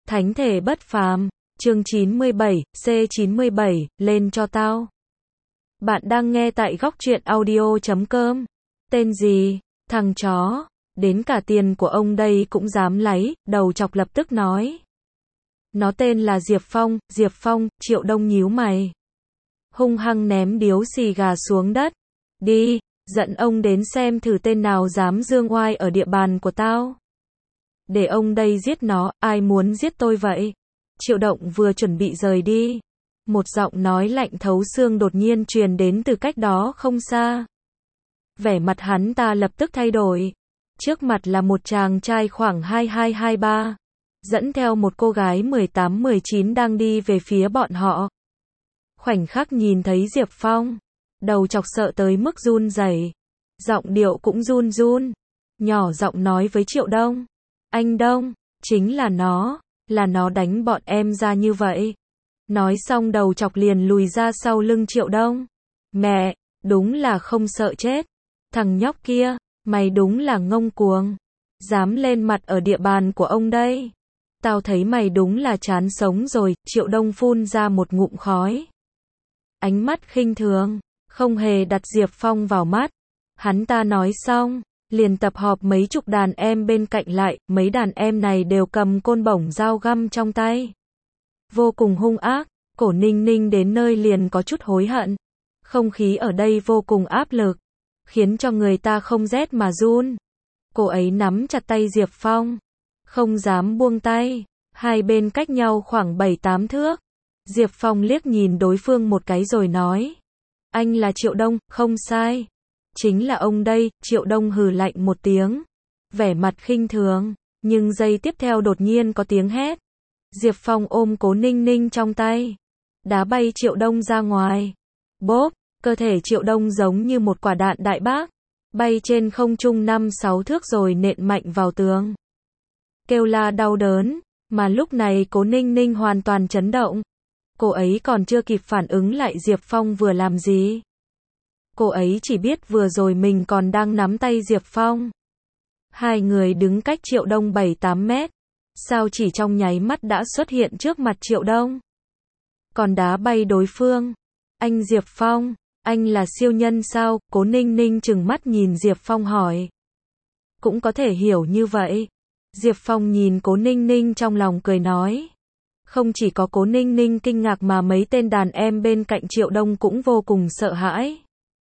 Thánh thể bất phàm, chương 97, C97, lên cho tao. Bạn đang nghe tại góc truyện audio.com. Tên gì? Thằng chó. Đến cả tiền của ông đây cũng dám lấy, đầu chọc lập tức nói. Nó tên là Diệp Phong, Diệp Phong, Triệu Đông nhíu mày. Hung hăng ném điếu xì gà xuống đất. Đi, dẫn ông đến xem thử tên nào dám dương oai ở địa bàn của tao. Để ông đây giết nó, ai muốn giết tôi vậy? Triệu Động vừa chuẩn bị rời đi. Một giọng nói lạnh thấu xương đột nhiên truyền đến từ cách đó không xa. Vẻ mặt hắn ta lập tức thay đổi. Trước mặt là một chàng trai khoảng 22-23, dẫn theo một cô gái 18-19 đang đi về phía bọn họ. Khoảnh khắc nhìn thấy Diệp Phong, đầu chọc sợ tới mức run rẩy, giọng điệu cũng run run, nhỏ giọng nói với Triệu Đông. Anh Đông, chính là nó đánh bọn em ra như vậy. Nói xong đầu chọc liền lùi ra sau lưng Triệu Đông. Mẹ, đúng là không sợ chết. Thằng nhóc kia, mày đúng là ngông cuồng. Dám lên mặt ở địa bàn của ông đây. Tao thấy mày đúng là chán sống rồi, Triệu Đông phun ra một ngụm khói. Ánh mắt khinh thường, không hề đặt Diệp Phong vào mắt. Hắn ta nói xong, liền tập họp mấy chục đàn em bên cạnh lại, mấy đàn em này đều cầm côn bổng dao găm trong tay. Vô cùng hung ác, Cổ Ninh Ninh đến nơi liền có chút hối hận. Không khí ở đây vô cùng áp lực, khiến cho người ta không rét mà run. Cô ấy nắm chặt tay Diệp Phong, không dám buông tay, hai bên cách nhau khoảng 7-8 thước. Diệp Phong liếc nhìn đối phương một cái rồi nói. Anh là Triệu Đông, không sai. Chính là ông đây, Triệu Đông hừ lạnh một tiếng. Vẻ mặt khinh thường, nhưng giây tiếp theo đột nhiên có tiếng hét. Diệp Phong ôm Cố Ninh Ninh trong tay, đá bay Triệu Đông ra ngoài. Bốp, cơ thể Triệu Đông giống như một quả đạn đại bác, bay trên không trung 5-6 thước rồi nện mạnh vào tường. Kêu la đau đớn, mà lúc này Cố Ninh Ninh hoàn toàn chấn động. Cô ấy còn chưa kịp phản ứng lại Diệp Phong vừa làm gì. Cô ấy chỉ biết vừa rồi mình còn đang nắm tay Diệp Phong. Hai người đứng cách Triệu Đông 7-8 mét. Sao chỉ trong nháy mắt đã xuất hiện trước mặt Triệu Đông. Còn đá bay đối phương. Anh Diệp Phong, anh là siêu nhân sao? Cố Ninh Ninh trừng mắt nhìn Diệp Phong hỏi. Cũng có thể hiểu như vậy. Diệp Phong nhìn Cố Ninh Ninh trong lòng cười nói. Không chỉ có Cố Ninh Ninh kinh ngạc mà mấy tên đàn em bên cạnh Triệu Đông cũng vô cùng sợ hãi.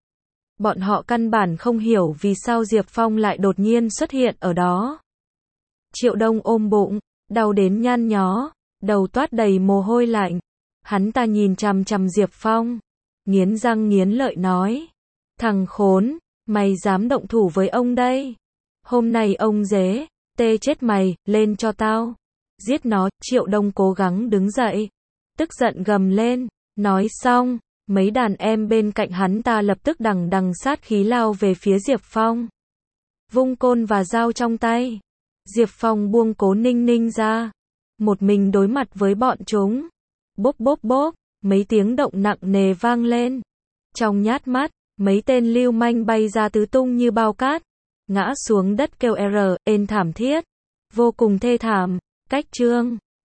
Bọn họ căn bản không hiểu vì sao Diệp Phong lại đột nhiên xuất hiện ở đó. Triệu Đông ôm bụng, đau đến nhăn nhó, đầu toát đầy mồ hôi lạnh. Hắn ta nhìn chằm chằm Diệp Phong, nghiến răng nghiến lợi nói. Thằng khốn, mày dám động thủ với ông đây. Hôm nay ông dế, tê chết mày, lên cho tao. Giết nó, Triệu Đông cố gắng đứng dậy. Tức giận gầm lên, nói xong. Mấy đàn em bên cạnh hắn ta lập tức đằng đằng sát khí lao về phía Diệp Phong. Vung côn và dao trong tay. Diệp Phong buông Cố Ninh Ninh ra. Một mình đối mặt với bọn chúng. Bốp bốp bốp, mấy tiếng động nặng nề vang lên. Trong nhát mắt, mấy tên lưu manh bay ra tứ tung như bao cát. Ngã xuống đất kêu ên thảm thiết. Vô cùng thê thảm. Cách chương